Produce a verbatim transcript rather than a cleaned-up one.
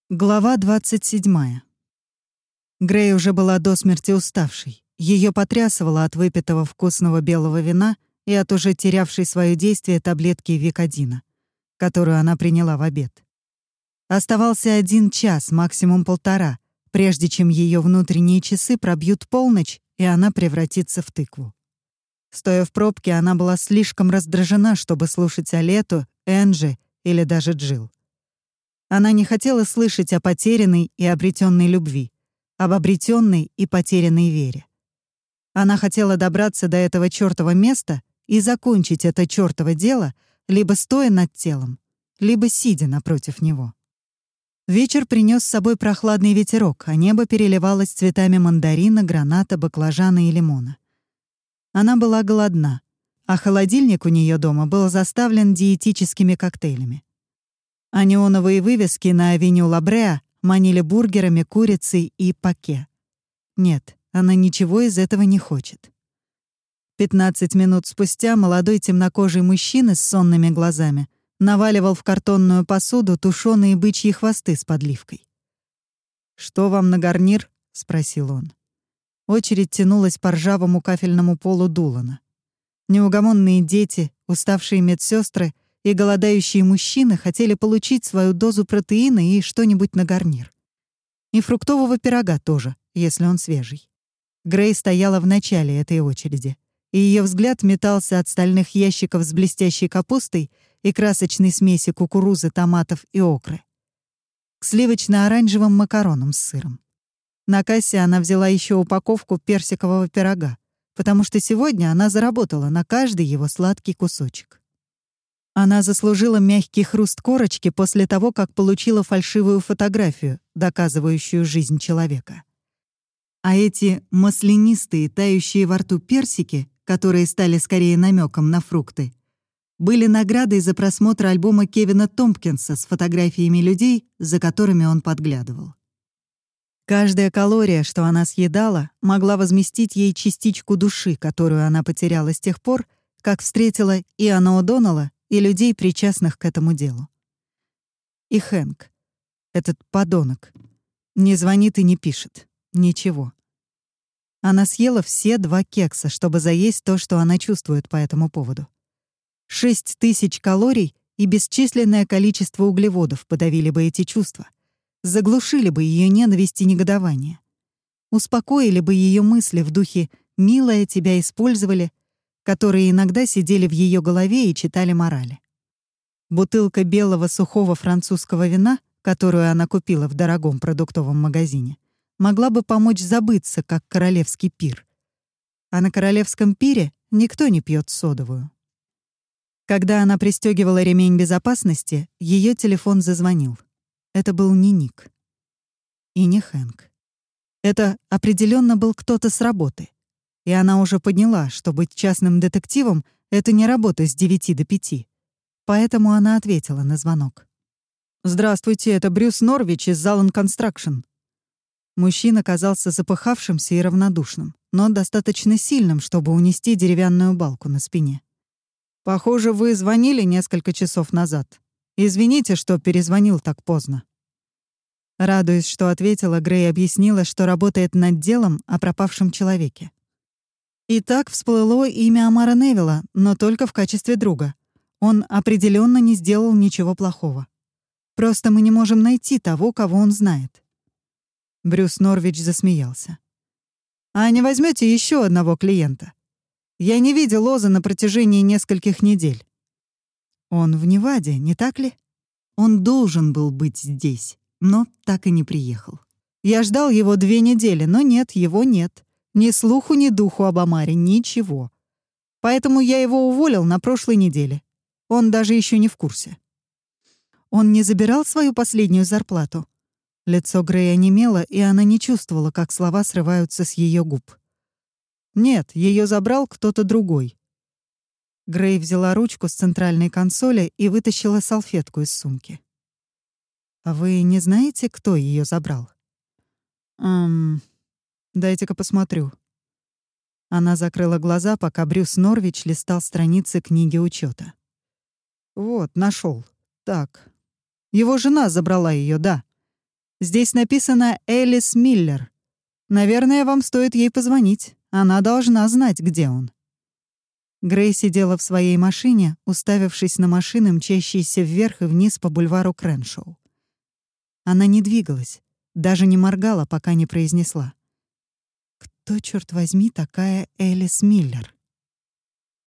Глава двадцать седьмая. Грей уже была до смерти уставшей. Ее потрясывало от выпитого вкусного белого вина и от уже терявшей свое действие таблетки Викодина, которую она приняла в обед. Оставался один час, максимум полтора, прежде чем ее внутренние часы пробьют полночь, и она превратится в тыкву. Стоя в пробке, она была слишком раздражена, чтобы слушать Алету, Энджи или даже Джилл. Она не хотела слышать о потерянной и обретенной любви, об обретенной и потерянной вере. Она хотела добраться до этого чёртова места и закончить это чёртово дело либо стоя над телом, либо сидя напротив него. Вечер принес с собой прохладный ветерок, а небо переливалось цветами мандарина, граната, баклажана и лимона. Она была голодна, а холодильник у нее дома был заставлен диетическими коктейлями. А неоновые вывески на авеню Лабреа манили бургерами, курицей и паке. Нет, она ничего из этого не хочет. Пятнадцать минут спустя молодой темнокожий мужчина с сонными глазами наваливал в картонную посуду тушеные бычьи хвосты с подливкой. «Что вам на гарнир?» — спросил он. Очередь тянулась по ржавому кафельному полу Дулана. Неугомонные дети, уставшие медсестры и голодающие мужчины хотели получить свою дозу протеина и что-нибудь на гарнир. И фруктового пирога тоже, если он свежий. Грей стояла в начале этой очереди, и ее взгляд метался от стальных ящиков с блестящей капустой и красочной смеси кукурузы, томатов и окры к сливочно-оранжевым макаронам с сыром. На кассе она взяла еще упаковку персикового пирога, потому что сегодня она заработала на каждый его сладкий кусочек. Она заслужила мягкий хруст корочки после того, как получила фальшивую фотографию, доказывающую жизнь человека. А эти маслянистые, тающие во рту персики, которые стали скорее намеком на фрукты, были наградой за просмотр альбома Кевина Томпкинса с фотографиями людей, за которыми он подглядывал. Каждая калория, что она съедала, могла возместить ей частичку души, которую она потеряла с тех пор, как встретила Иана О'Доннелла и людей, причастных к этому делу. И Хэнк, этот подонок, не звонит и не пишет. Ничего. Она съела все два кекса, чтобы заесть то, что она чувствует по этому поводу. Шесть тысяч калорий и бесчисленное количество углеводов подавили бы эти чувства, заглушили бы ее ненависть и негодование, успокоили бы ее мысли в духе «милая, тебя использовали», которые иногда сидели в ее голове и читали морали. Бутылка белого сухого французского вина, которую она купила в дорогом продуктовом магазине, могла бы помочь забыться, как королевский пир. А на королевском пире никто не пьет содовую. Когда она пристегивала ремень безопасности, ее телефон зазвонил. Это был не Ник. И не Хэнк. Это определенно был кто-то с работы. И она уже поняла, что быть частным детективом — это не работа с девяти до пяти. Поэтому она ответила на звонок. «Здравствуйте, это Брюс Норвич из Залан Констракшн». Мужчина казался запыхавшимся и равнодушным, но достаточно сильным, чтобы унести деревянную балку на спине. «Похоже, вы звонили несколько часов назад. Извините, что перезвонил так поздно». Радуясь, что ответила, Грей объяснила, что работает над делом о пропавшем человеке. И так всплыло имя Амара Невилла, но только в качестве друга. Он определенно не сделал ничего плохого. Просто мы не можем найти того, кого он знает. Брюс Норвич засмеялся. «А не возьмете еще одного клиента? Я не видел Оза на протяжении нескольких недель». Он в Неваде, не так ли? Он должен был быть здесь, но так и не приехал. Я ждал его две недели, но нет, его нет. Ни слуху, ни духу об Амаре, ничего. Поэтому я его уволил на прошлой неделе. Он даже еще не в курсе. Он не забирал свою последнюю зарплату? Лицо Грея онемело, и она не чувствовала, как слова срываются с ее губ. Нет, ее забрал кто-то другой. Грей взяла ручку с центральной консоли и вытащила салфетку из сумки. «А вы не знаете, кто ее забрал?» «Эм... Дайте-ка посмотрю». Она закрыла глаза, пока Брюс Норвич листал страницы книги учета. «Вот, нашел. Так. Его жена забрала ее, да. Здесь написано «Элис Миллер». Наверное, вам стоит ей позвонить. Она должна знать, где он». Грей сидела в своей машине, уставившись на машины, мчащиеся вверх и вниз по бульвару Креншоу. Она не двигалась, даже не моргала, пока не произнесла: «Кто, черт возьми, такая Элис Миллер?»